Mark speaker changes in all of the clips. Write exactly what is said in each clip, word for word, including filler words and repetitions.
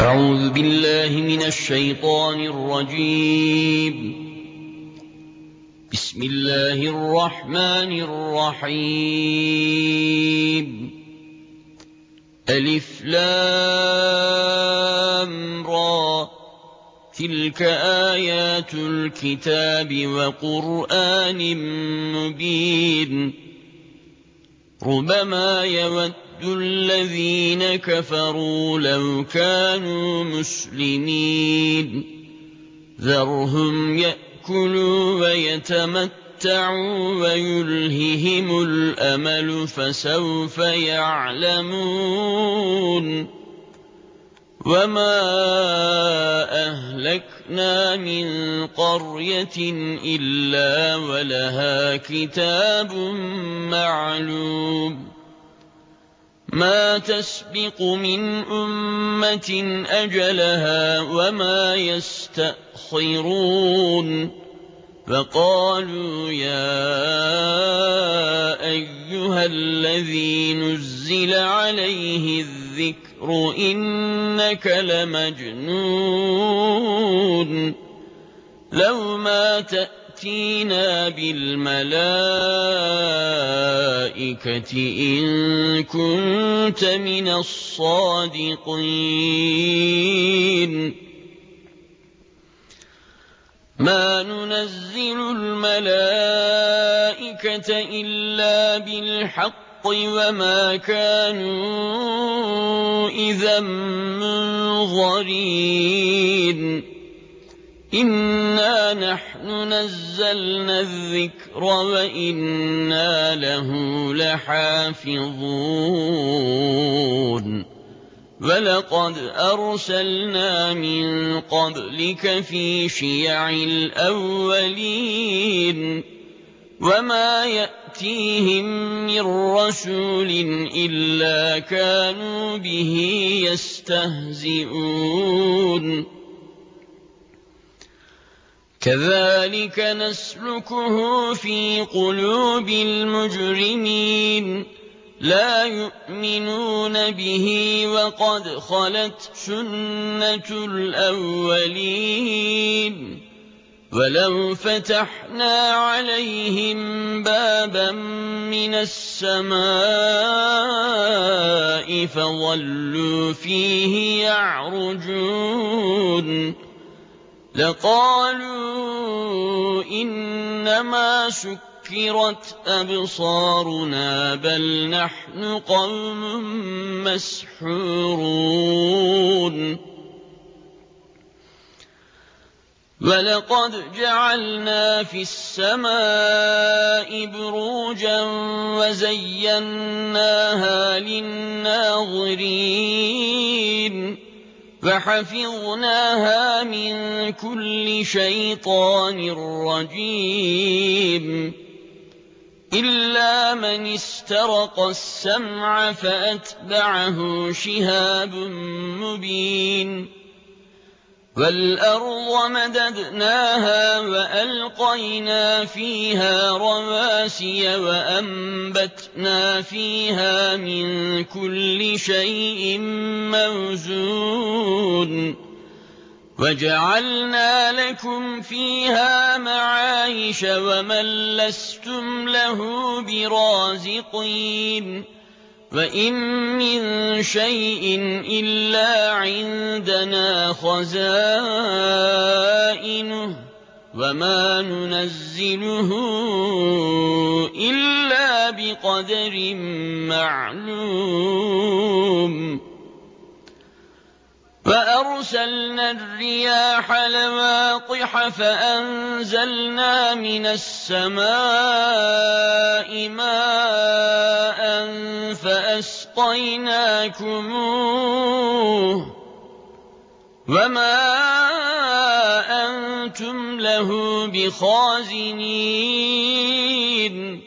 Speaker 1: أعوذ بالله من الشيطان الرجيم. بسم الله الرحمن الرحيم. ألف لام را، تلك آيات الكتاب وقرآن مبين. ربما يود الذين كفروا لو كانوا مسلمين. ذرهم يأكلوا ويتمتعوا ويلههم الأمل فسوف يعلمون. وما أهلكنا من قرية إلا ولها كتاب معلوم. ما تسبق من أمة أجلها وما يستأخرون. فقالوا يا أيها الذي نزل عليه الذكر إنك لمجنون. لو ما تأتينا بالملائكة إن كنت من الصادقين. ما ننزل الملائكة إلا بالحق وما كانوا إذا منظرين. إنا نحن نزلنا الذكر وإنا له لحافظون. ولقد أرسلنا من قبلك في شيع الأولين. وما يأتيهم من رسول إلا كانوا به يستهزئون. كذلك نسلكه في قلوب المجرمين. لا يؤمنون به وقد خلت سنة الأولين. ولو فتحنا عليهم بابا من السماء فظلوا فيه يعرجون لقالوا إنما سكرت أبصارنا بل نحن قوم مسحورون. ولقد جعلنا في السماء بروجا وزيناها للناظرين. فحفظناها من كل شيطان رجيم. إلا من استرق السمع فأتبعه شهاب مبين. والأرض مددناها وألقينا فيها رواسي وأنبتنا فيها من كل شيء موزون. وجعلنا لكم فيها معايش ومن لستم له برازقين. وإن من شيء إلا عندنا خزائنه وما ننزله إلا بقدر معلوم. وأرسلنا الرياح لواقح فأنزلنا من السماء ماء فأسقيناكموه وما أنتم له بخازنين.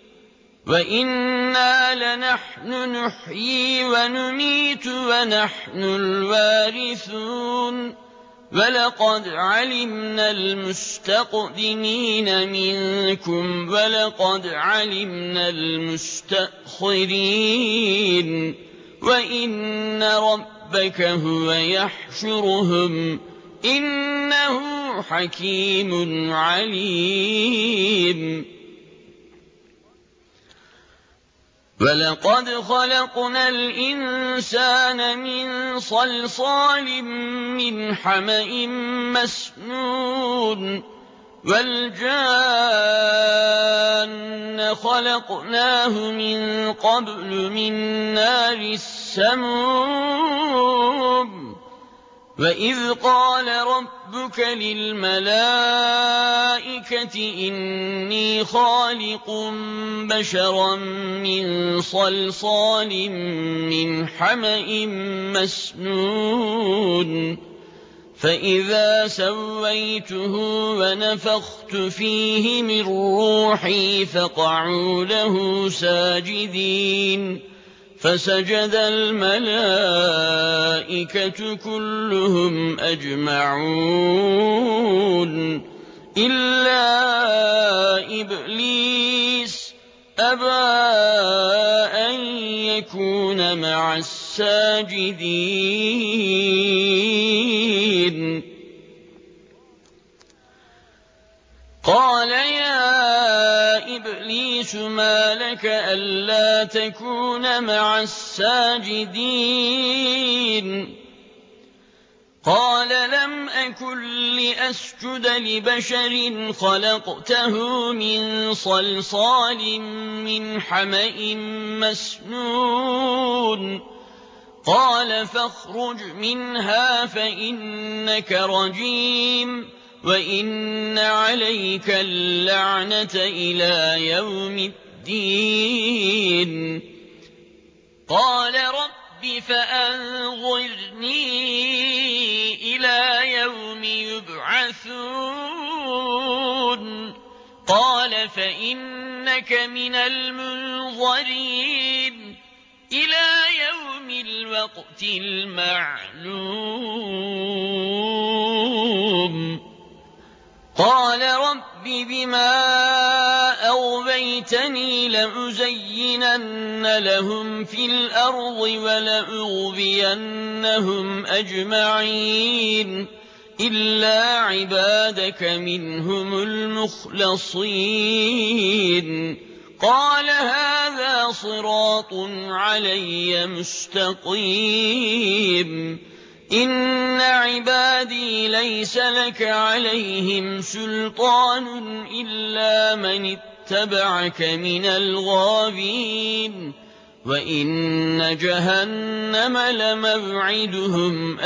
Speaker 1: وإنا لنحن نحيي ونميت ونحن الوارثون. ولقد علمنا المستقدمين منكم ولقد علمنا المستأخرين. وإن ربكم ربك هو يحشرهم إنه حكيم عليم ولقد خلقنا الإنسان من صلصال من حمإ مسنون والجان خلقناه من قبل من نار السموم وإذ قال ربك للملائكة إني خالق بشرا من صلصال من حمإ مسنون فإذا سويته ونفخت فيه من روحي فقعوا له ساجدين فسجد الملائكة كلهم أجمعون إلا إبليس أبى أن يكون مع الساجدين قال يا إبليس ما لك ألا تكون مع الساجدين قال لم أكن لأسجد لبشر خلقته من صلصال من حمإ مسنون قال فاخرج منها فإنك رجيم وإن عليك اللعنة إلى يوم الدين قال رب فأنظرني إلى يوم يبعثون قال فإنك من المنظرين إلى يوم الوقت المعلوم قال رب بما أغويتني لأزينن لهم في الأرض ولأغوينهم أجمعين إلا عبادك منهم المخلصين قال هذا صراط علي مستقيم إن عبادي ليس لك عليهم سلطان إلا من اتبعك من الغاوين وإن جهنم لموعدهم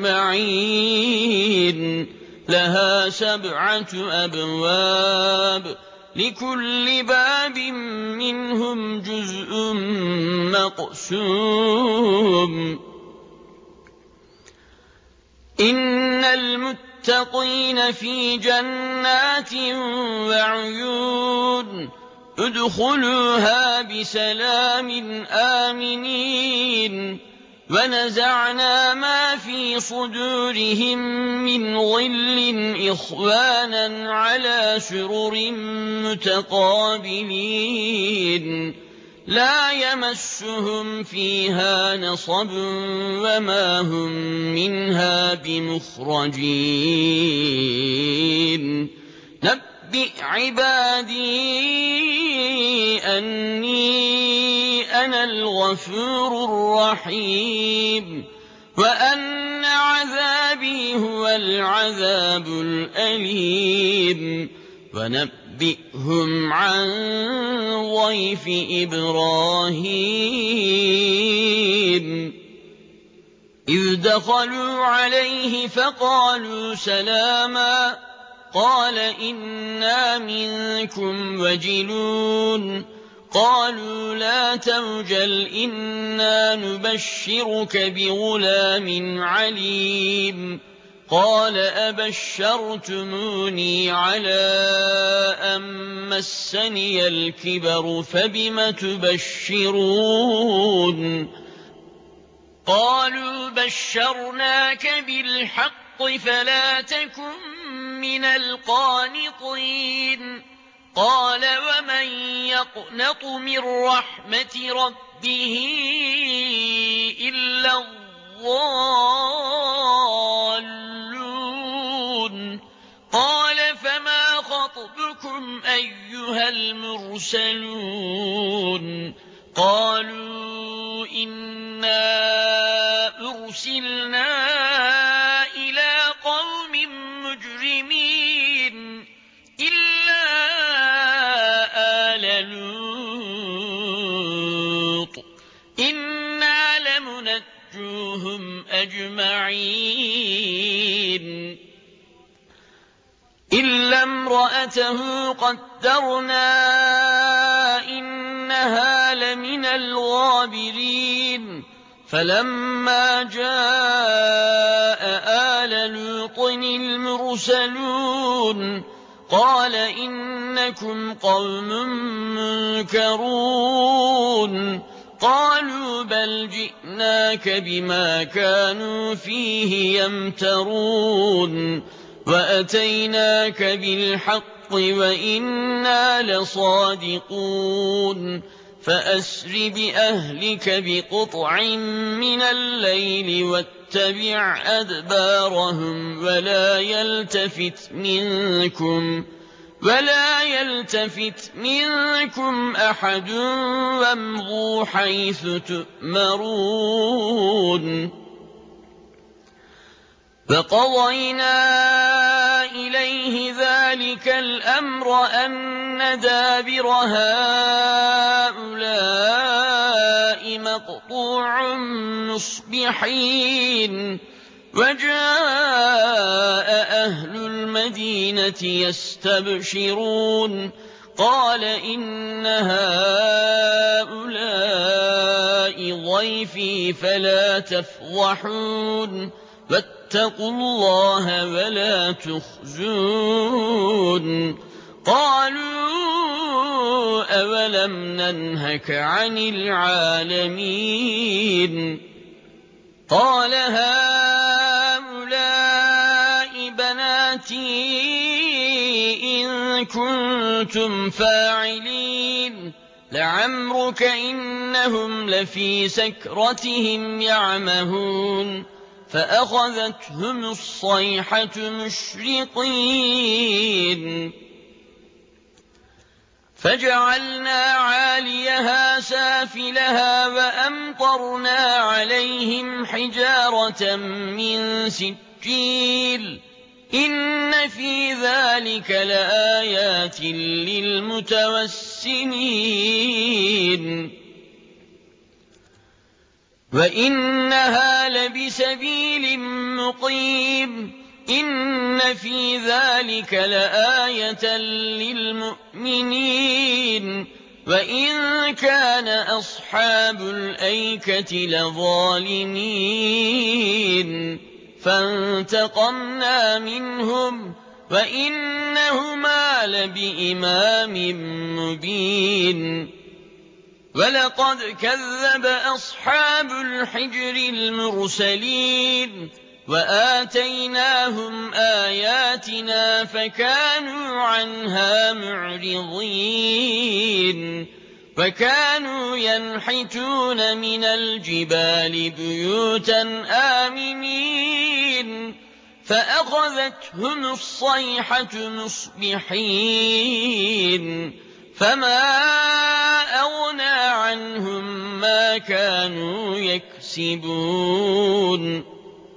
Speaker 1: أجمعين لها سبعة أبواب لكل باب منهم جزء مقسوم إن المتقين في جنات وعيون ادخلوها بسلام آمنين ونزعنا ما في صدورهم من غل إخوانا على سرر متقابلين لا يمسهم فيها نصب وما هم منها بمخرجين نبئ عبادي أني أنا الغفور الرحيم وأن عذابي هو العذاب الأليم ونبئهم عن ضيف إبراهيم إذ دخلوا عليه فقالوا سلاما قال إنا منكم وجلون قالوا لا توجل إنا نبشرك بغلام عليم قال أبشرتموني على أن مسني الكبر فبم تبشرون قالوا بشرناك بالحق فلا تكن من القانطين قال ومن يقنط من رحمة ربه إلا الضالون قال فما خطبكم أيها المرسلون قالوا إنا أرسلنا إلى قوم مجرمين إلا آل لوط إنا لمنجوهم أجمعين إلا امرأته قدرنا إنها لمن الغابرين فلما جاء آل لوط المرسلون قال إنكم قوم منكرون قالوا بل جئناك بما كانوا فيه يمترون وأتيناك بالحق وإنا لصادقون فأسر بأهلك بقطع من الليل واتبع أدبارهم ولا يلتفت منكم ولا يلتفت منكم أحد وامضوا حيث تؤمرون فقضينا إليه ذلك الأمر أن دابر هؤلاء مقطوع مصبحين وجاء أهل المدينة يستبشرون قال إن هؤلاء ضيفي فلا تفضحون واتقوا الله ولا تخزون قالوا أولم ننهك عن العالمين قال هؤلاء بناتي إن كنتم فاعلين لعمرك إنهم لفي سكرتهم يعمهون فأخذتهم الصيحة مشرقين فجعلنا عاليها سافلها وأمطرنا عليهم حجارة من سجيل إن في ذلك لآيات للمتوسمين وإنها لبسبيل مقيم إن في ذلك لآية للمؤمنين وإن كان أصحاب الأيكة لظالمين فانتقمنا منهم وإنهما لبإمام مبين ولقد كذب أصحاب الحجر المرسلين وآتيناهم آياتنا فكانوا عنها معرضين وكانوا ينحتون من الجبال بيوتا آمنين فأخذتهم الصيحة مصبحين فما أغنى عنهم ما كانوا يكسبون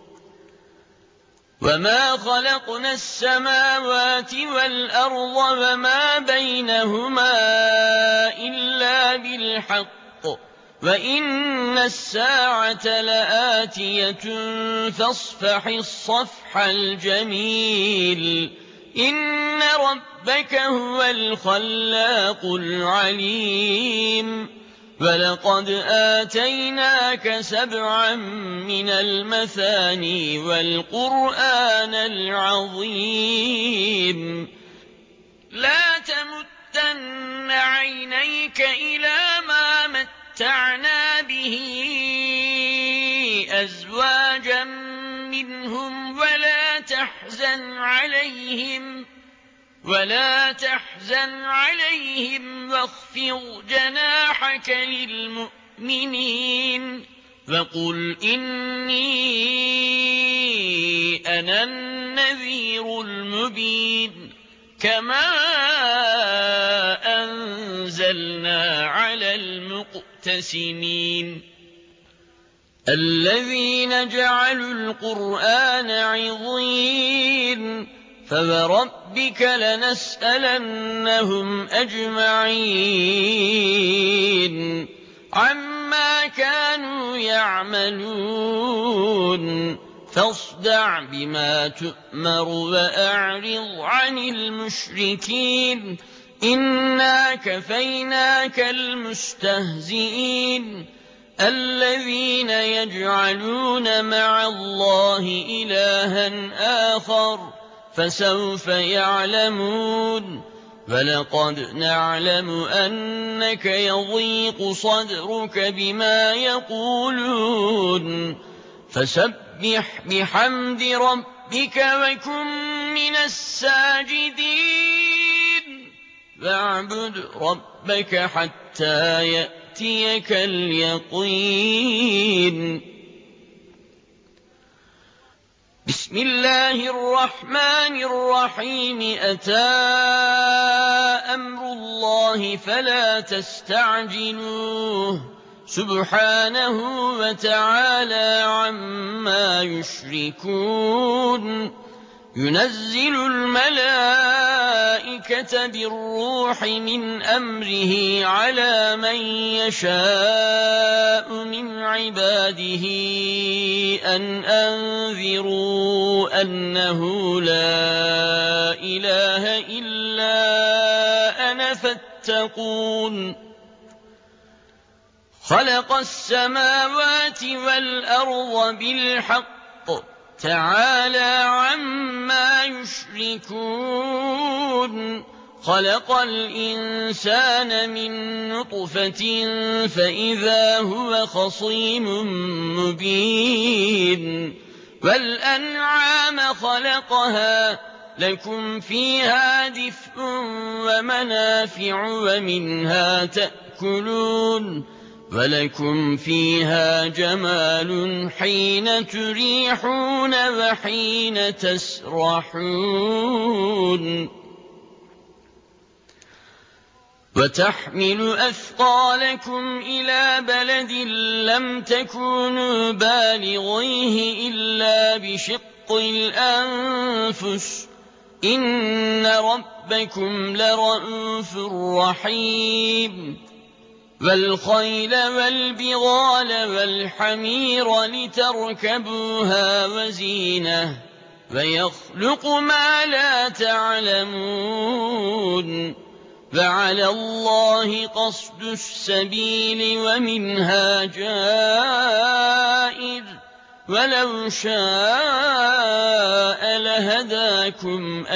Speaker 1: وما خلقنا السماوات والأرض وما بينهما إلا بالحق وإن الساعة لآتية فاصفح الصفح الجميل إن ربك هو الخلاق العليم ولقد آتيناك سبعا من المثاني والقرآن العظيم لا تمدن عينيك إلى ما متعنا به أزواجا منهم ولا تحزن عليهم ولا تحزن عليهم واخفض جناحك للمؤمنين فقل إني أنا النذير المبين كما أنزلنا على المقتسمين الذين جعلوا القرآن عضين فوربك لنسألنهم أجمعين عما كانوا يعملون فاصدع بما تؤمر وأعرض عن المشركين إنا كفيناك المستهزئين الذين يجعلون مع الله إلها آخر فسوف يعلمون ولقد نعلم أنك يضيق صدرك بما يقولون فسبح بحمد ربك وكن من الساجدين واعبد ربك حتى يأتيك اليقين بسم الله الرحمن الرحيم أتى أمر الله فلا تستعجلوه سبحانه وتعالى عما يشركون ينزل الملائكة بالروح من أمره على من يشاء من عباده أن أنذروا أنه لا إله إلا أنا فاتقون خلق السماوات والأرض بالحق تعالى عما يشركون خلق الإنسان من نطفة فإذا هو خصيم مبين والأنعام خلقها لكم فيها دفء ومنافع ومنها تأكلون ولكم فيها جمال حين تريحون وحين تسرحون وتحمل أثقالكم إلى بلد لم تكونوا بالغيه إلا بشق الأنفس إن ربكم لرءوف رحيم والخيل والبغال والحمير لتركبوها وزينة ويخلق ما لا تعلمون وعلى الله قصد السبيل ومنها جائر ولو شاء لهداكم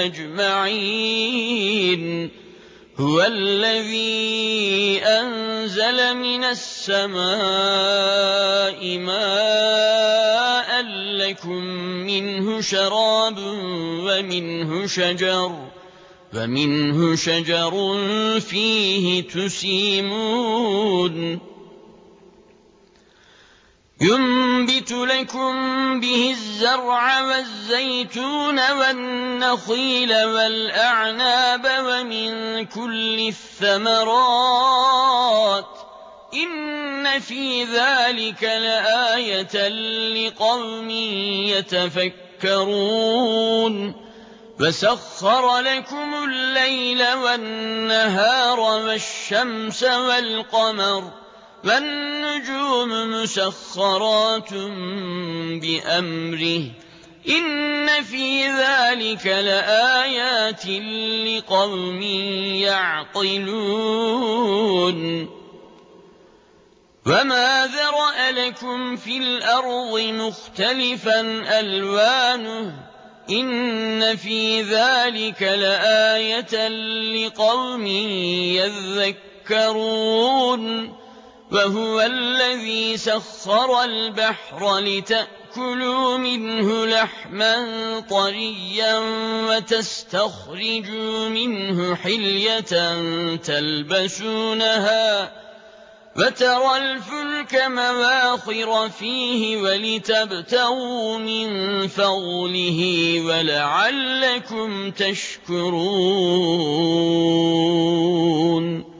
Speaker 1: أجمعين هو الذي أنزل من السماء ماء لكم منه شراب ومنه شجر ومنه شجر فيه تسيمون ينبت لكم به الزرع والزيتون والنخيل والأعناب ومن كل الثمرات إن في ذلك لآية لقوم يتفكرون وسخر لكم الليل والنهار والشمس والقمر والنجوم مسخرات بأمره إن في ذلك لآيات لقوم يعقلون وما ذرأ لكم في الأرض مختلفا ألوانه إن في ذلك لآية لقوم يذكرون وهو الذي سخر البحر لتأكلوا منه لحما طريا وتستخرجوا منه حلية تلبسونها وترى الفلك مواخر فيه ولتبتغوا من فضله ولعلكم تشكرون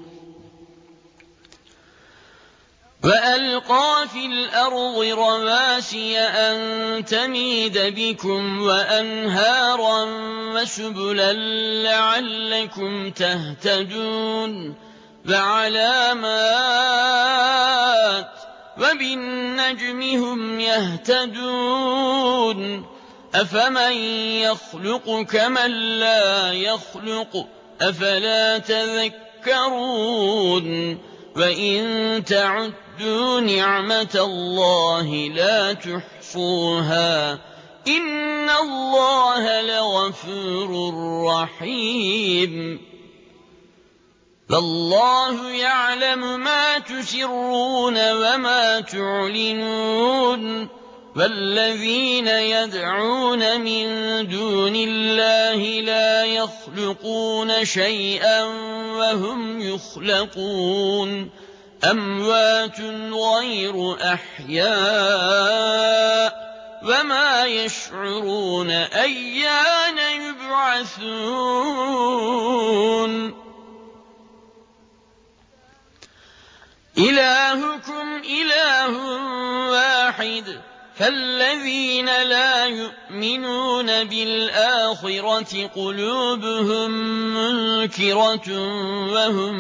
Speaker 1: وألقى في الأرض رواسي أن تميد بكم وأنهارا وسبلا لعلكم تهتدون وعلامات وبالنجم هم يهتدون أفمن يخلق كمن لا يخلق أفلا تذكرون وإن تعدوا نعمة الله لا تحصوها إن الله لغفور رحيم فالله يعلم ما تسرون وما تعلنون والذين يدعون من دون الله لا يخلقون شيئا وهم يخلقون أموات غير أحياء وما يشعرون أيان يبعثون إلهكم إله واحد فالذين لا يؤمنون بالآخرة قلوبهم منكرة وهم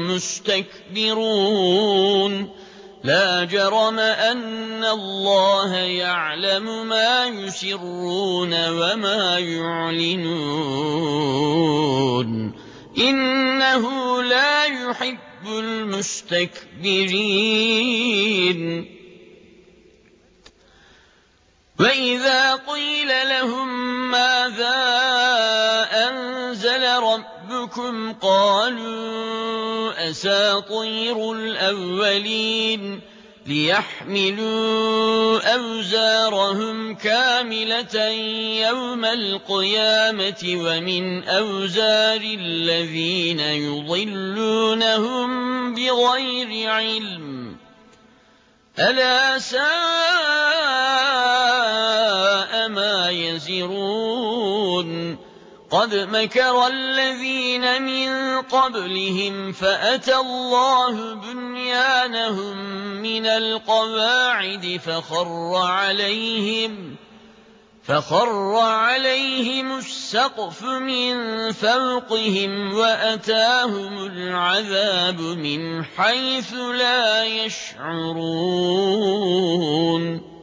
Speaker 1: مستكبرون لا جرم أن الله يعلم ما يسرون وما يعلنون إنه لا يحب المستكبرين وإذا قيل لهم ماذا أنزل ربكم قالوا أساطير الأولين ليحملوا أوزارهم كاملة يوم القيامة ومن أوزار الذين يضلونهم بغير علم ألا ساء ما يزرون قد مكر الذين من قبلهم فأتى الله بنيانهم من القواعد فخر عليهم فخر عليهم السقف من فوقهم وأتاهم العذاب من حيث لا يشعرون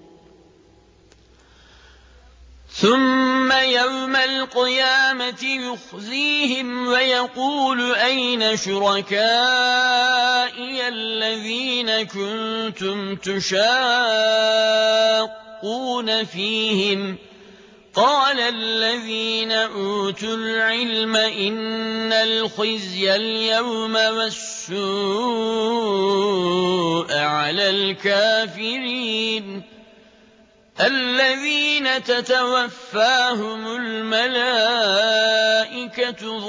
Speaker 1: ثم يوم القيامة يخزيهم ويقول أين شركائي الذين كنتم تشاقون فيهم قال الذين أوتوا العلم إن الخزي اليوم والسوء على الكافرين الذين تتوفاهم الملائكة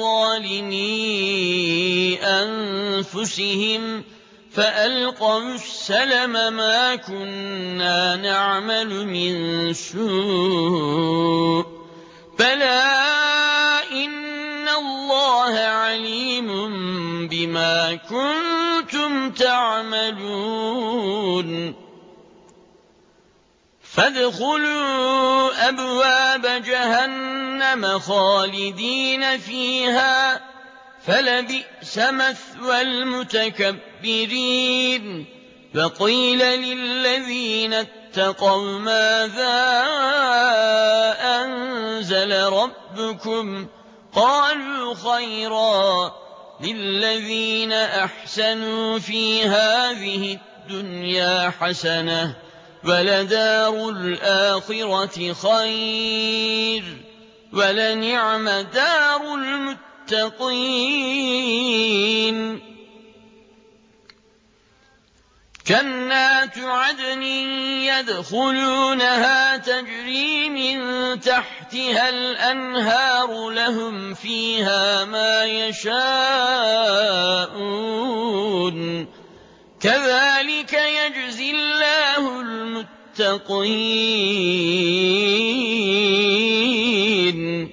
Speaker 1: ظالمي أنفسهم فألقوا السلم ما كنا نعمل من سوء بلى إن الله عليم بما كنتم تعملون فادخلوا أبواب جهنم خالدين فيها فلبئس مثوى المتكبرين وقيل للذين اتقوا ماذا أنزل ربكم قالوا خيرا للذين أحسنوا في هذه الدنيا حسنة ولدار الآخرة خير ولنعم دار المتقين جنات عدن يدخلونها تجري من تحتها الأنهار لهم فيها ما يشاءون كذلك يجزي الله المتقين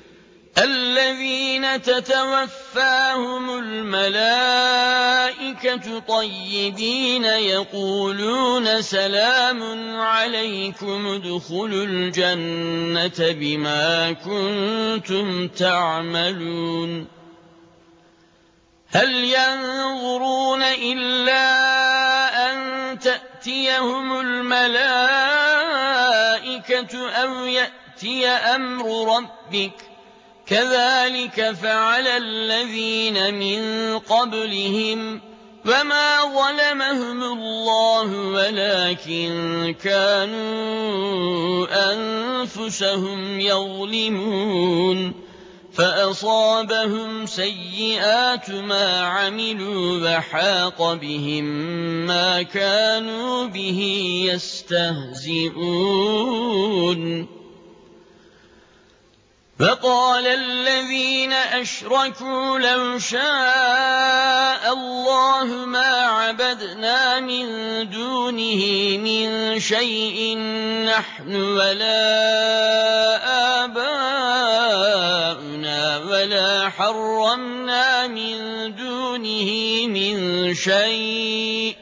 Speaker 1: الذين تتوفاهم الملائكة طيبين يقولون سلام عليكم ادخلوا الجنة بما كنتم تعملون هل ينظرون إلا أن تأتيهم الملائكة أو يأتي أمر ربك كذلك فعل الذين من قبلهم وما ظلمهم الله ولكن كانوا أنفسهم يظلمون فأصابهم سيئات ما عملوا وحاق بهم ما كانوا به يستهزئون وقال الذين أشركوا لو شاء الله ما عبدنا من دونه من شيء نحن ولا آباؤنا ولا حرمنا من دونه من شيء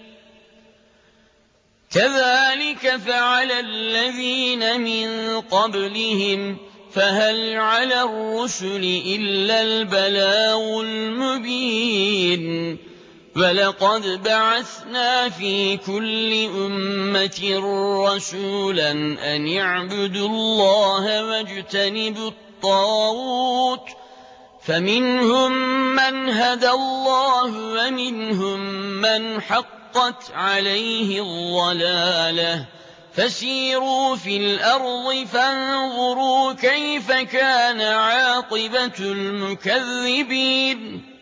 Speaker 1: كذلك فعل الذين من قبلهم فهل على الرسل إلا البلاغ المبين ولقد بعثنا في كل أمة رسولا أن اعبدوا الله واجتنبوا الطاغوت فمنهم من هدى الله ومنهم من حقت عليه الضلالة فسيروا في الأرض فانظروا كيف كان عاقبة المكذبين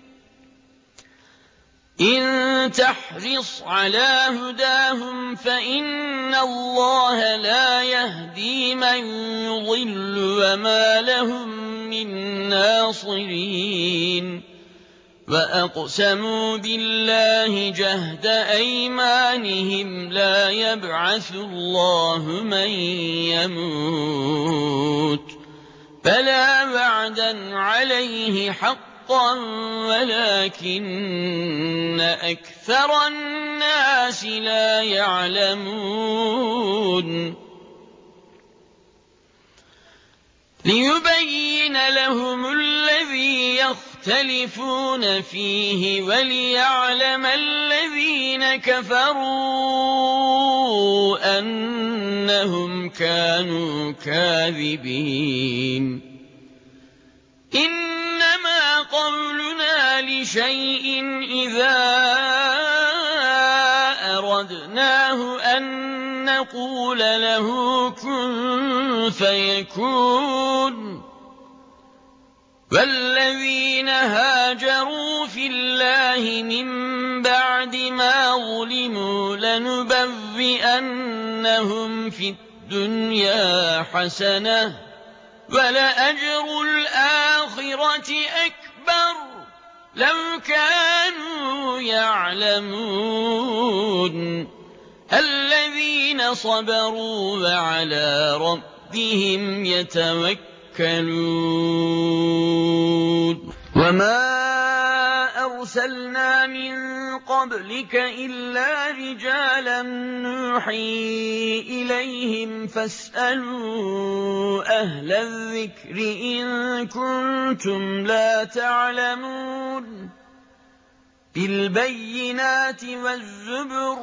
Speaker 1: إن تحرص على هداهم فإن الله لا يهدي من يضل وما لهم من ناصرين وأقسموا بالله جهد أيمانهم لا يبعث الله من يموت بلى وعدا عليه حقا ولكن أكثر الناس لا يعلمون ليبين لهم الذي يختلفون فيه وليعلم الذين كفروا أنهم كانوا كاذبين إنما قولنا لشيء إذا أردناه أن نقول له كن فيكون والذين هاجروا في الله من بعد ما ظلموا لنبوئنهم في الدنيا حسنة ولأجر الآخرة أكبر لو كانوا يعلمون الذين صبروا وعلى ربهم يتوكلون وما أرسلنا من قبلك إلا رجالا نوحي إليهم فاسألوا أهل الذكر إن كنتم لا تعلمون بالبينات والزبر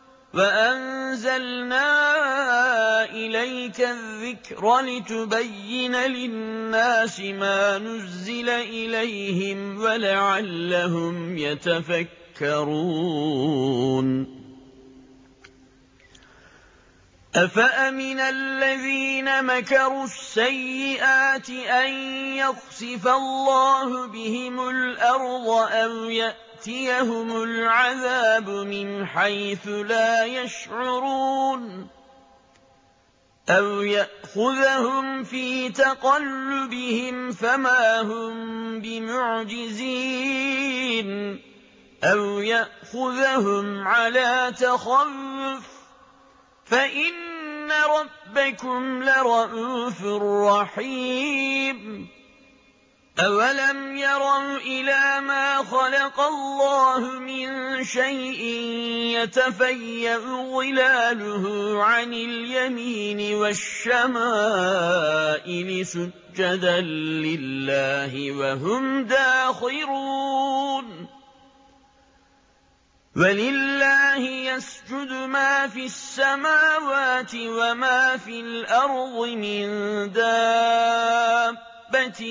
Speaker 1: وأنزلنا إليك الذكر لتبين للناس ما نزل إليهم ولعلهم يتفكرون أفأمن الذين مكروا السيئات أن يخسف الله بهم الأرض أو يأتيهم العذاب من حيث لا يشعرون أو يأخذهم في تقلبهم فما هم بمعجزين أو يأخذهم يأخذهم على تخوف فإن ربكم لرءوف رحيم أولم يروا إلى ما خلق الله من شيء يتفيأ ظلاله عن اليمين والشمائل سجدا لله وهم داخرون ولله يسجد ما في السماوات وما في الأرض من دابة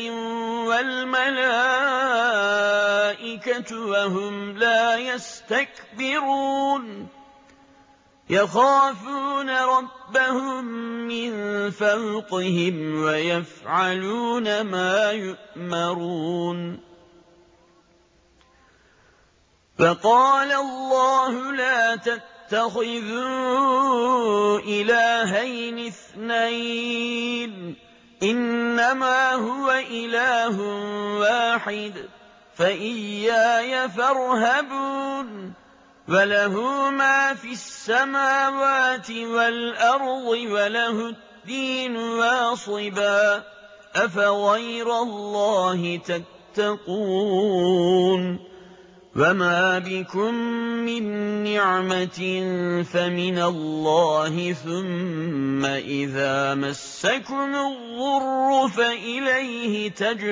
Speaker 1: والملائكة وهم لا يستكبرون يخافون ربهم من فوقهم ويفعلون ما يؤمرون فقال الله لا تتخذوا إلهين اثنين إنما هو إله واحد فإياي فارهبون وله ما في السماوات والأرض وله الدين واصبا أفغير الله تتقون وما بكم من نعمة فمن الله ثم إذا مسكم الضر فإليه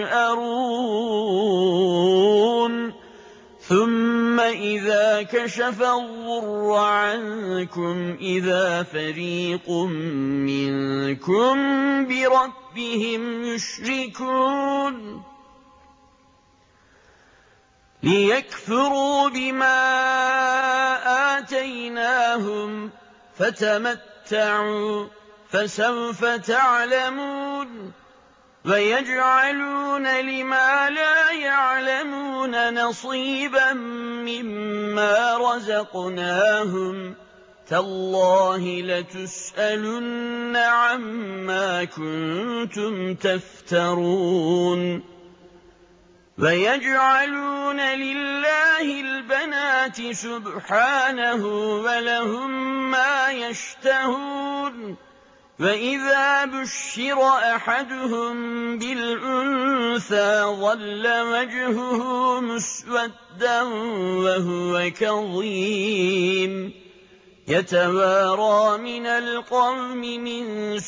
Speaker 1: تجأرون ثم إذا كشف الضر عنكم إذا فريق منكم بربهم يشركون ليكفروا بما آتيناهم فتمتعوا فسوف تعلمون ويجعلون لما لا يعلمون نصيبا مما رزقناهم تالله لتسألن عما كنتم تفترون ويجعلون لله البنات سبحانه ولهم ما يشتهون وإذا بشر أحدهم بالأنثى ظل وجهه مسودا وهو كظيم يتوارى من القوم من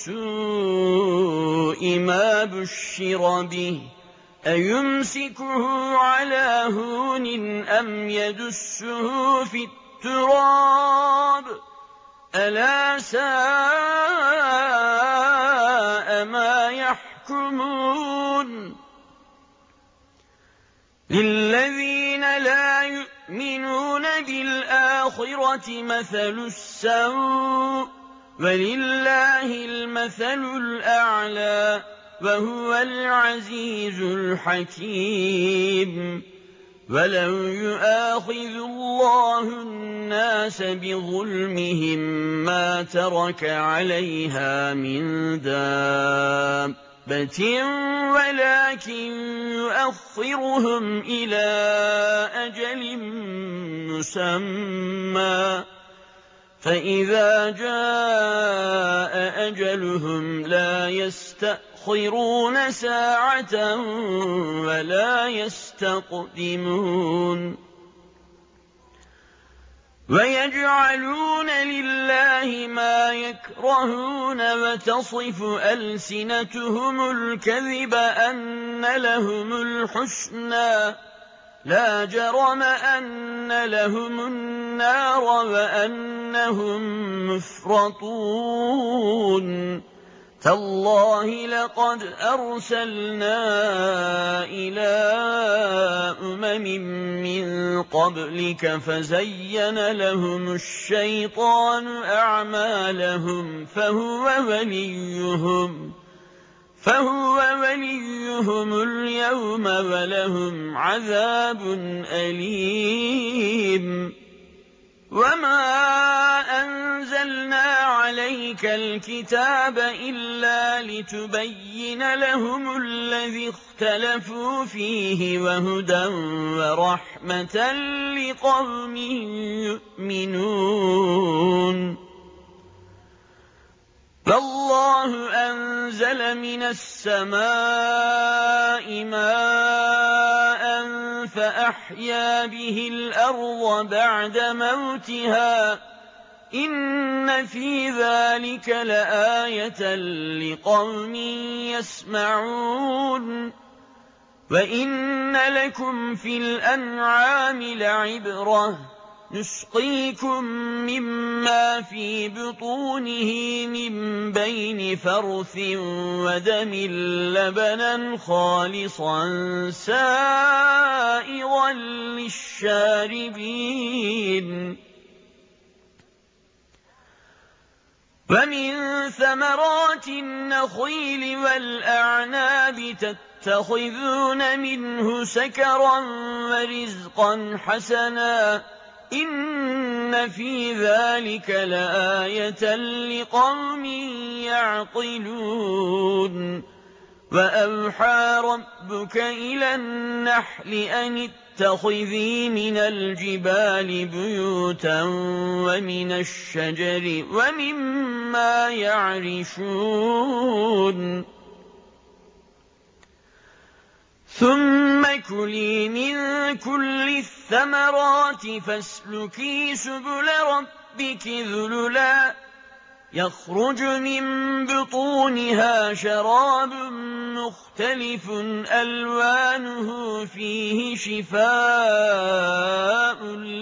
Speaker 1: سوء ما بشر به أيمسكه على هون أم يدسه في التراب ألا ساء ما يحكمون للذين لا يؤمنون بالآخرة مثل السوء ولله المثل الأعلى وهو العزيز الحكيم ولو يؤاخذ الله الناس بظلمهم ما ترك عليها من دابة ولكن يؤخرهم إلى أجل مسمى فإذا جاء أجلهم لا يستأخرون ساعة ولا يستقدمون ويجعلون لله ما يكرهون وتصف ألسنتهم الكذب أن لهم الحسنى لا جرم أن لهم النار وأنهم مفرطون تالله لقد أرسلنا إلى أمم من قبلك فزين لهم الشيطان أعمالهم فهو وليهم فهو وليهم اليوم ولهم عذاب أليم وما أنزلنا عليك الكتاب إلا لتبين لهم الذي اختلفوا فيه وهدى ورحمة لقوم يؤمنون فالله أنزل من السماء ماء فأحيا به الأرض بعد موتها إن في ذلك لآية لقوم يسمعون وإن لكم في الأنعام لعبرة نسقيكم مما في بطونه من بين فرث ودم لبنا خالصا سائغا للشاربين ومن ثمرات النخيل والأعناب تتخذون منه سكرا ورزقا حسنا إن في ذلك لآية لقوم يعقلون وأوحى ربك إلى النحل أن اتخذي من الجبال بيوتا ومن الشجر ومما يعرشون ثم كلي من كل الثمرات فاسلكي سبل ربك ذللا يخرج من بطونها شراب مختلف ألوانه فيه شفاء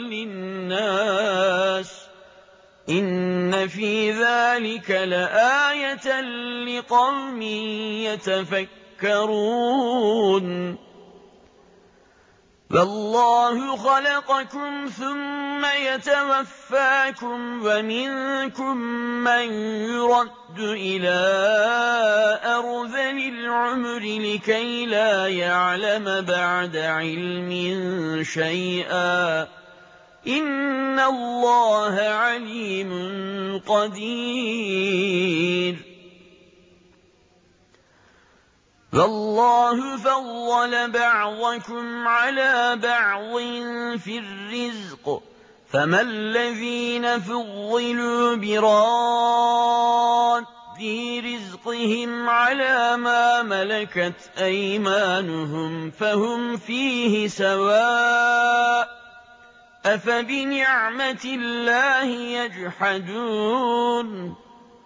Speaker 1: للناس إن في ذلك لآية لقوم يتفكرون والله خلقكم ثم يتوفاكم ومنكم من يرد إلى أرذل العمر لكي لا يعلم بعد علم شيئا إن الله عليم قدير والله فضل بعضكم على بعض في الرزق فما الذين فضلوا براد رزقهم على ما ملكت أيمانهم فهم فيه سواء أفبنعمة الله يجحدون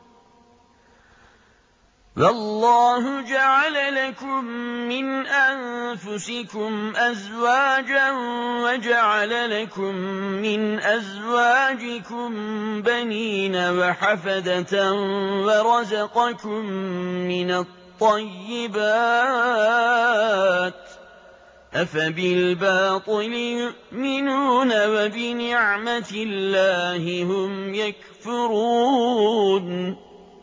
Speaker 1: والله جعل لكم من أنفسكم أزواجا وجعل لكم من أزواجكم بنين وحفدة ورزقكم من الطيبات أفبالباطل يؤمنون وبنعمة الله هم يكفرون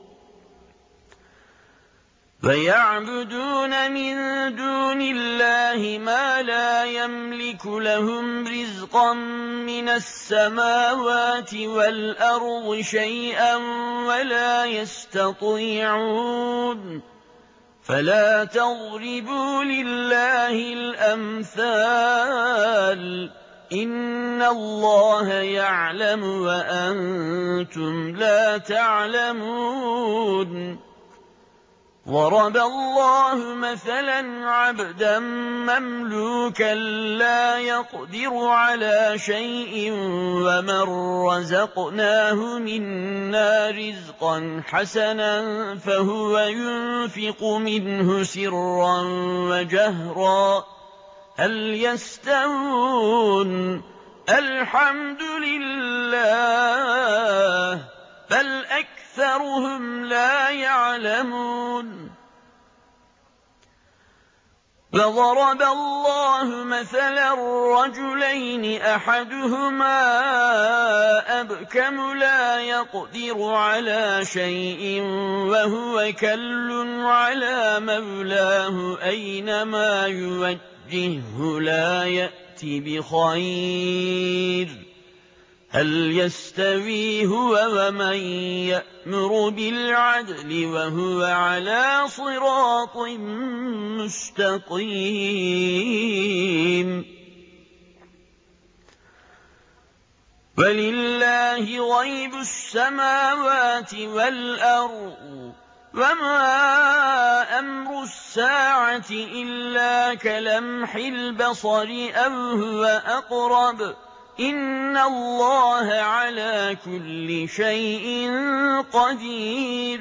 Speaker 1: ويعبدون من دون الله ما لا يملك لهم رزقا من السماوات والأرض شيئا ولا يستطيعون فلا تضربوا لله الأمثال إن الله يعلم وأنتم لا تعلمون ضرب الله مثلا عبدا مملوكا لا يقدر على شيء ومن رزقناه منا رزقا حسنا فهو ينفق منه سرا وجهرا هل يستوون الحمد لله بل أكثرهم لا يعلمون وضرب الله مثلا رجلين أحدهما أبكم لا يقدر على شيء وهو كل على مولاه أينما يوجهه لا يأتي بخير هل يستوي هو ومن يأمر بالعدل وهو على صراط مستقيم ولله غيب السماوات والأرض وما أمر الساعة إلا كلمح البصر أو هو أقرب إن الله على كل شيء قدير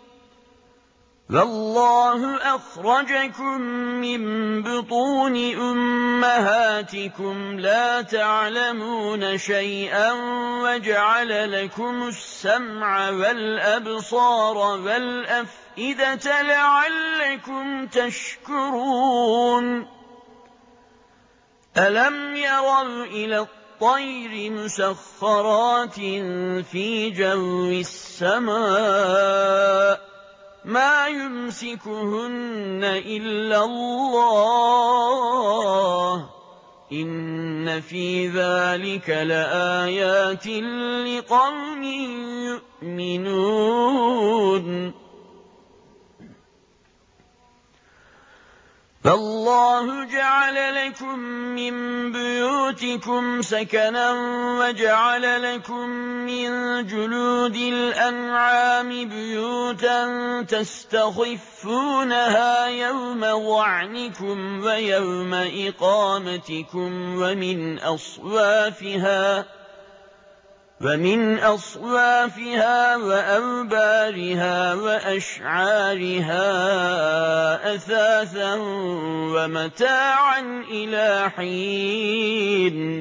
Speaker 1: والله أخرجكم من بطون أمهاتكم لا تعلمون شيئا وجعل لكم السمع والأبصار والأفئدة لعلكم تشكرون ألم يروا إلى الطير مسخرات في جو السماء ما يمسكهن إلا الله إن في ذلك لآيات لقوم يؤمنون فالله جعل لكم من بيوتكم سكنا وجعل لكم من جلود الأنعام بيوتا تستخفونها يوم ظعنكم ويوم إقامتكم ومن أصوافها ومن أصوافها وأوبارها وأشعارها أثاثا ومتاعا إلى حين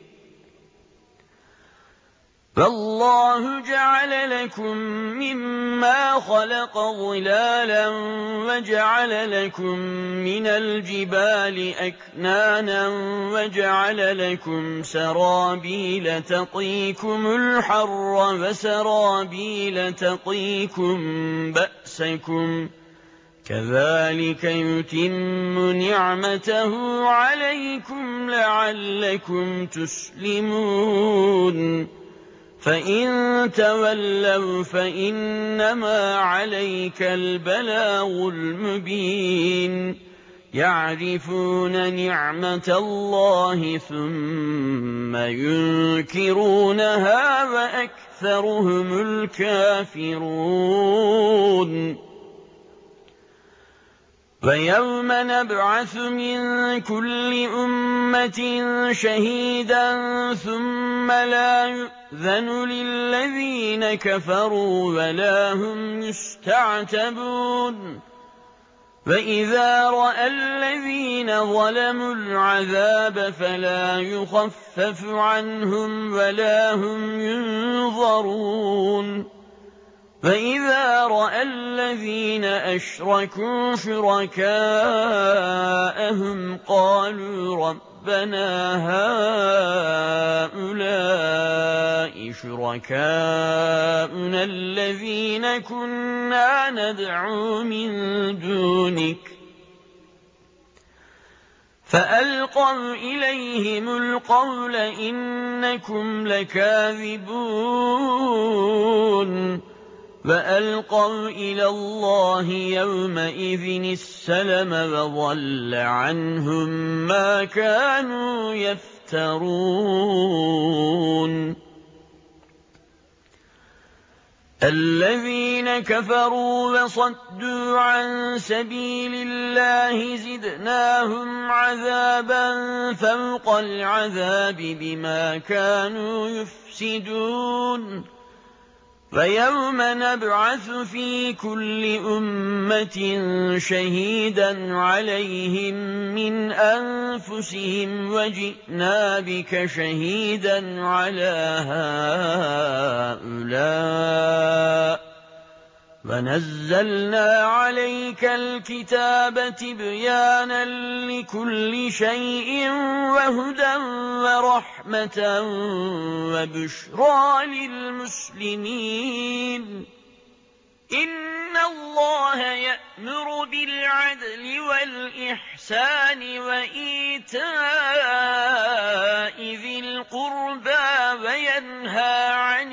Speaker 1: فالله جعل لكم مما خلق ظلالا وجعل لكم من الجبال أكنانا وجعل لكم سرابيل تقيكم الحر وسرابيل تقيكم بأسكم كذلك يتم نعمته عليكم لعلكم تسلمون فإن تولوا فإنما عليك البلاغ المبين يعرفون نعمة الله ثم ينكرونها وأكثرهم الكافرون ويوم نبعث من كل أمة شهيدا ثم لا يؤذن للذين كفروا ولا هم يستعتبون وإذا رأى الذين ظلموا العذاب فلا يخفف عنهم ولا هم ينظرون فإذا رأى الذين أشركوا شركاءهم قالوا ربنا هؤلاء شركاؤنا الذين كنا ندعو من دونك فألقوا إليهم القول إنكم لكاذبون وألقوا إلى الله يومئذ السلم وضل عنهم ما كانوا يفترون الذين كفروا وصدوا عن سبيل الله زدناهم عذابا فوق العذاب بما كانوا يفسدون فيوم نبعث في كل أمة شهيدا عليهم من أنفسهم وجئنا بك شهيدا على هؤلاء ونزلنا عليك الكتاب تبيانا لكل شيء وهدى ورحمة وبشرى للمسلمين إن الله يأمر بالعدل والإحسان وإيتاء ذي القربى وينهى عن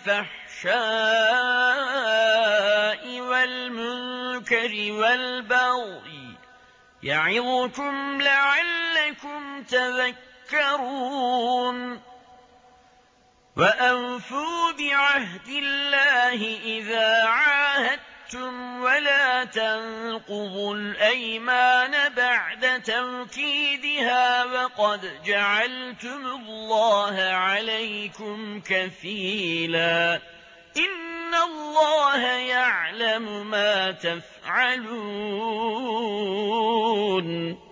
Speaker 1: الفحشاء والمنكر والبغي يعظكم لعلكم تذكرون وأوفوا بعهد الله إذا عاهدتم ولا تنقضوا الأيمان بعد توكيدها وقد جعلتم الله عليكم كفيلا إن الله يعلم ما تفعلون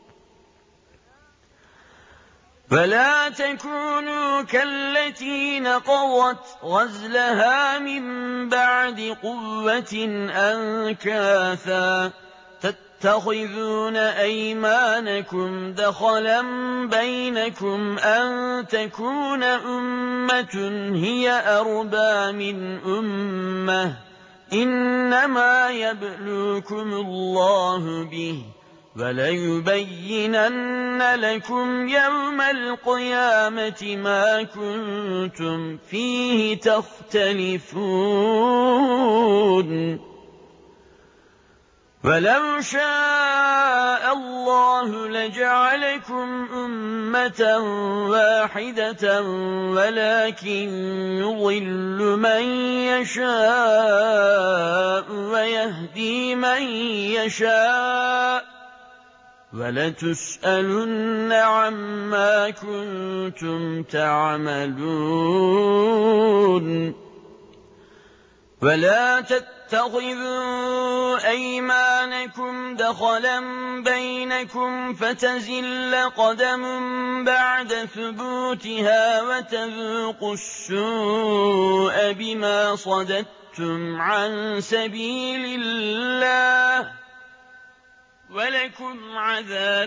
Speaker 1: فلا تكونوا كالتي نقضت غزلها من بعد قوة أنكاثا تتخذون أيمانكم دخلا بينكم أن تكون أمة هي أربى من أمة إنما يبلوكم الله به وَلَيُبَيِّنَنَّ لَكُمْ يَوْمَ الْقِيَامَةِ مَا كُنتُمْ فِيهِ تَخْتَلِفُونَ وَلَوْ شَاءَ اللَّهُ لَجَعَلَكُمْ أُمَّةً وَاحِدَةً وَلَكِنْ يُضِلُّ مَنْ يَشَاءُ وَيَهْدِي مَنْ يَشَاءُ وَلَتُسْأَلُنَّ عَمَّا كُنتُمْ تَعْمَلُونَ وَلَا تَتَّخِذُوا أَيْمَانَكُمْ دَخَلًا بَيْنَكُمْ فَتَزِلَّ قَدَمٌ بَعْدَ ثُبُوتِهَا وَتَذُوقُوا السُّوءَ بِمَا صَدَدتُّمْ عَنْ سَبِيلِ اللَّهِ وَلَكُمْ عَذَابٌ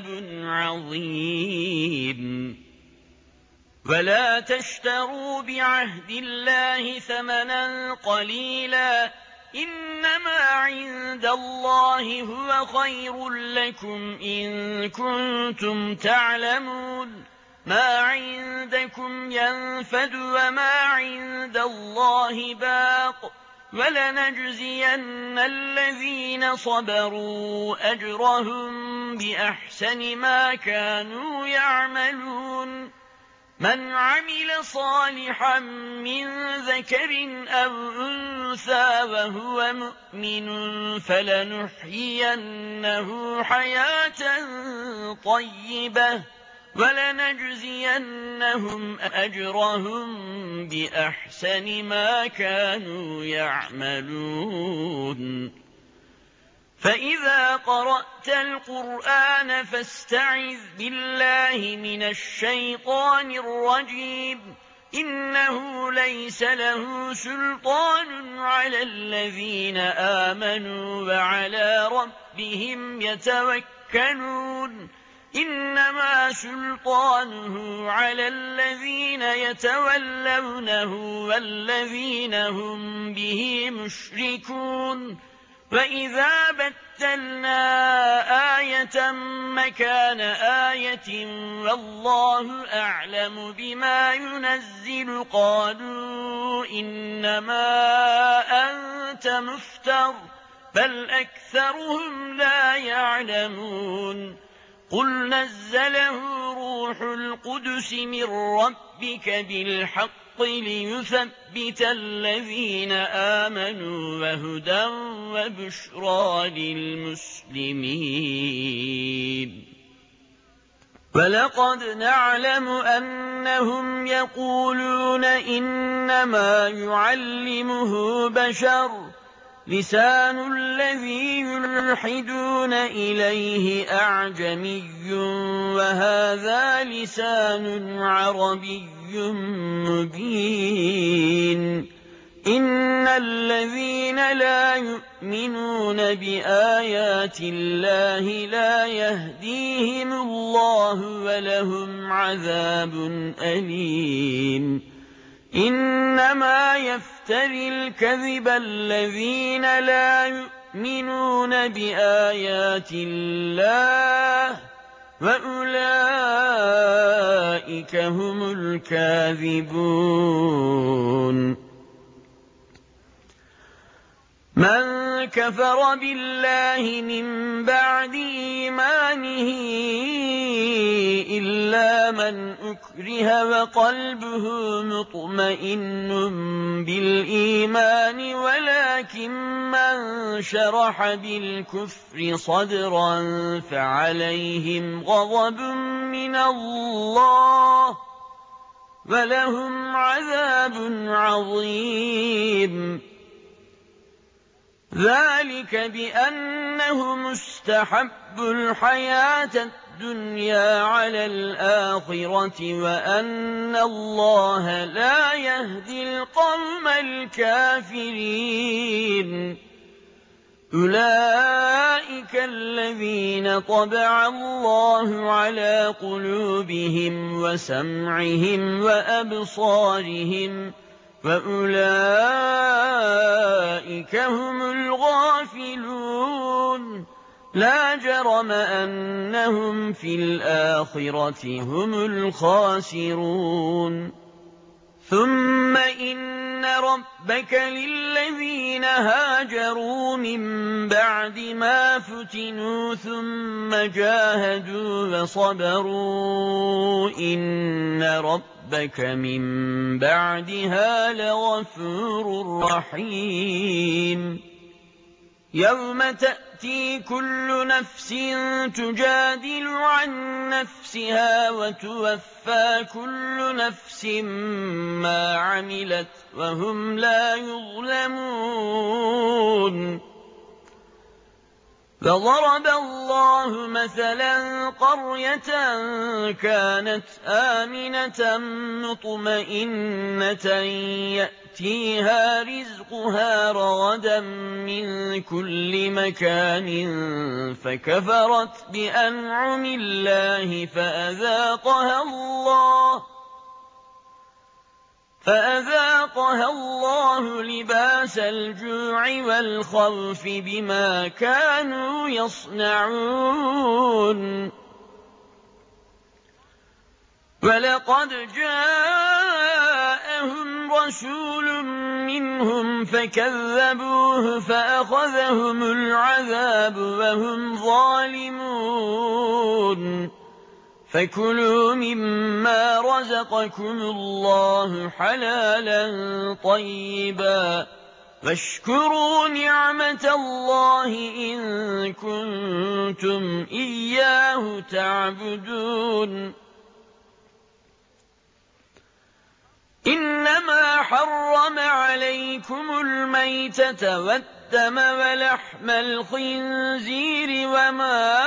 Speaker 1: عَظِيمٌ وَلَا تَشْتَرُوا بِعَهْدِ اللَّهِ ثَمَنًا قَلِيلًا إِنَّمَا عِندَ اللَّهِ هُوَ خَيْرٌ لَكُمْ إِن كُنتُمْ تعلمون مَا عِندَكُمْ يَنفَدُ وَمَا عِندَ اللَّهِ باقٍ وَلَنَجْزِيَنَّ الَّذِينَ صَبَرُوا أَجْرَهُم بِأَحْسَنِ مَا كَانُوا يَعْمَلُونَ مَنْ عَمِلَ صَالِحًا مِنْ ذَكَرٍ أَوْ أُنْثَى وَهُوَ مُؤْمِنٌ فَلَنُحْيِيَنَّهُ حَيَاةً طَيِّبَةً وَلَنَجْزِيَنَّهُمْ أَجْرَهُم بِأَحْسَنِ مَا كَانُوا يَعْمَلُونَ فَإِذَا قَرَأْتَ الْقُرْآنَ فَاسْتَعِذْ بِاللَّهِ مِنَ الشَّيْطَانِ الرَّجِيمِ إِنَّهُ لَيْسَ لَهُ سُلْطَانٌ عَلَى الَّذِينَ آمَنُوا وَعَلَى رَبِّهِمْ يَتَوَكَّلُونَ إِنَّمَا سُلْطَانُهُ عَلَى الَّذِينَ يَتَوَلَّوْنَهُ وَالَّذِينَ هُمْ بِهِ مُشْرِكُونَ وَإِذَا بَدَّلْنَا آيَةً مَكَانَ آيَةٍ وَاللَّهُ أَعْلَمُ بِمَا يُنَزِّلُ قَالُوا إِنَّمَا أَنْتَ مُفْتَرٍ بَلْ أَكْثَرُهُمْ لَا يَعْلَمُونَ قُلْ نَزَّلَهُ رُوحُ الْقُدُسِ مِنْ رَبِّكَ بِالْحَقِّ لِيُثَبِّتَ الَّذِينَ آمَنُوا وَهُدًى وَبُشْرَى لِلْمُسْلِمِينَ وَلَقَدْ نَعْلَمُ أَنَّهُمْ يَقُولُونَ إِنَّمَا يُعَلِّمُهُ بَشَرٌ لِسَانُ الَّذِي يُلْحِدُونَ إِلَيْهِ أَعْجَمِيٌّ وَهَذَا لِسَانٌ عَرَبِيٌّ مُبِينٌ إِنَّ الَّذِينَ لَا يُؤْمِنُونَ بِآيَاتِ اللَّهِ لَا يَهْدِيهِمُ اللَّهُ وَلَهُمْ عَذَابٌ أَلِيمٌ إنما يفتري الكذب الذين لا يؤمنون بآيات الله وأولئك هم الكاذبون. من كفر بالله من بعد إيمانه إلا من أكره وقلبه مطمئن بالإيمان ولكن من شرح بالكفر صدرا فعليهم غضب من الله ولهم عذاب عظيم. ذلك بأنهم استحبوا الحياة الدنيا على الآخرة وأن الله لا يهدي القوم الكافرين. أولئك الذين طبع الله على قلوبهم وسمعهم وأبصارهم وأولئك هم الغافلون. لا جرم أنهم في الآخرة هم الخاسرون. ثم إن ربك للذين هاجروا من بعد ما فتنوا ثم جاهدوا وصبروا إن ربك من بعدها لغفور رحيم. يوم تأتي كل نفس تجادل عن نفسها وتوفى كل نفس ما عملت وهم لا يظلمون. فضرب الله مثلا قرية كانت آمنة مطمئنة يأتيها رزقها رغدا من كل مكان فكفرت بأنعم الله فأذاقها الله فأذاقها الله لباس الجوع والخوف بما كانوا يصنعون. ولقد جاءهم رسول منهم فكذبوه فأخذهم العذاب وهم ظالمون. فكلوا مما رزقكم الله حلالا طيبا واشكروا نعمة الله إن كنتم إياه تعبدون. إنما حرم عليكم الميتة والدم ولحم الخنزير وما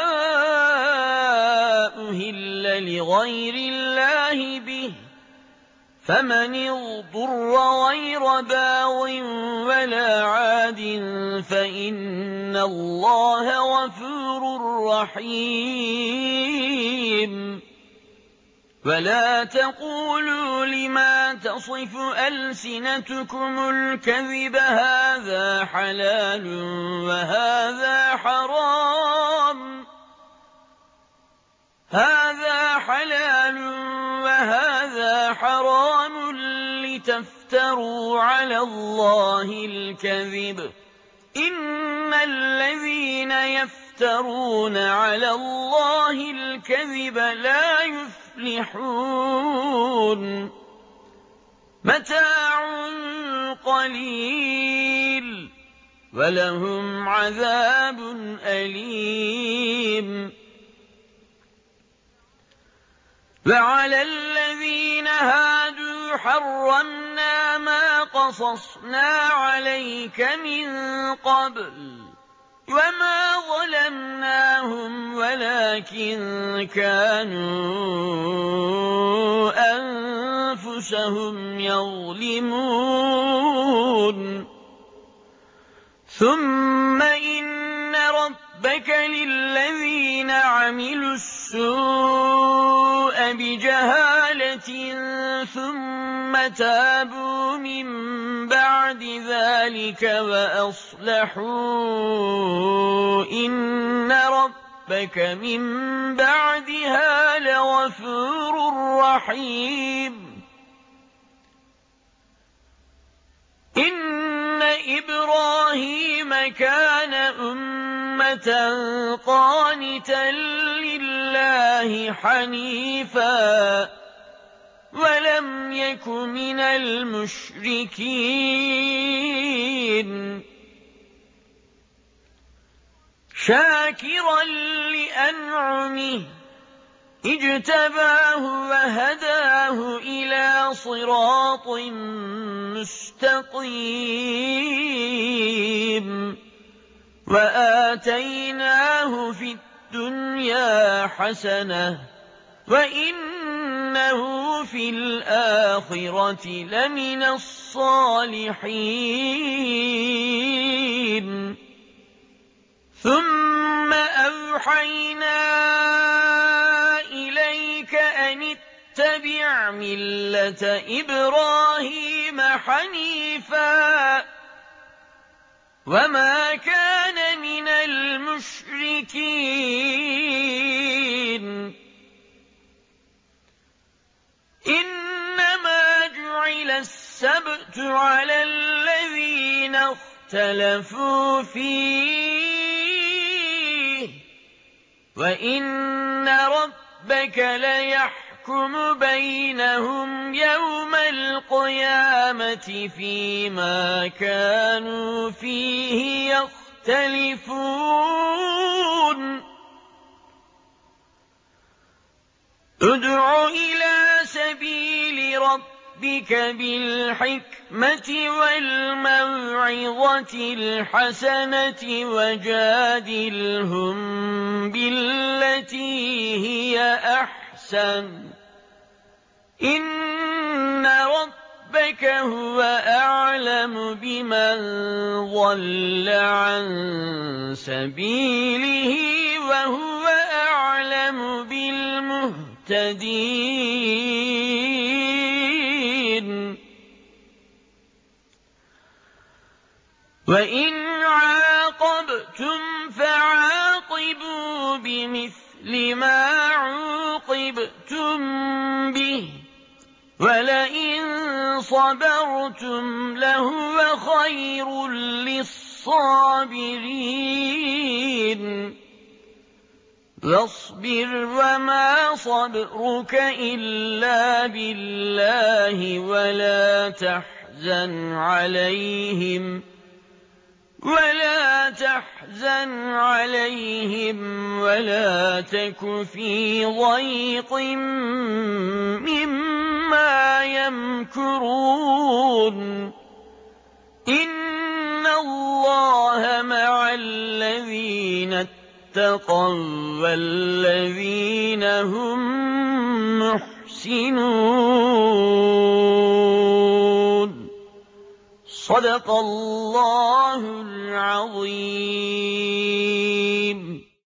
Speaker 1: أهل لغير الله به فمن اضطر غير باغ ولا عاد فإن الله غفور رحيم. ولا تقولوا لما تصف ألسنتكم الكذب هذا حلال وهذا حرام هذا حلال وهذا حرام لتفتروا على الله الكذب. إن الذين يفترون على الله الكذب لا يفلحون. متاع قليل ولهم عذاب أليم. وعلى الذين هادوا حرمنا ما قصصنا عليك من قبل وما ظلمناهم ولكن كانوا أنفسهم يظلمون. ثم إن ربك للذين عملوا السوء السوء بجهالة ثم تابوا من بعد ذلك وأصلحوا إن ربك من بعدها لغفور رحيم إن إبراهيم كان أمة قانتا لله حنيفا ولم يك من المشركين شاكرا لأنعمه اجتباه وهداه إلى صراط مستقيم وآتيناه في الدنيا حسنة وإنه في الآخرة لمن الصالحين ثم أوحينا إليك أن اتبع ملة إبراهيم حنيفا وما كان من المشركين إنما جعل السبت على الذين اختلفوا فيه وإن ربك ليحكم بينهم يوم القيامة فيما كانوا فيه يختلفون ادع إلى سبيل ربك بالحكمة والموعظة الحسنة وجادلهم بالتي هي أحسن إن ربك هو أعلم بمن ضل عن سبيله وهو أعلم بالمهتدين وإن عاقبتم فعاقبوا بمثل ما عوقبتم به ولئن صبرتم لهو خير للصابرين واصبر وما صبرك إلا بالله ولا تحزن عليهم ولا تحزن عليهم ولا تك في ضيق مما يمكرون إن الله مع الذين اتقوا والذين هم محسنون صدق الله العظيم.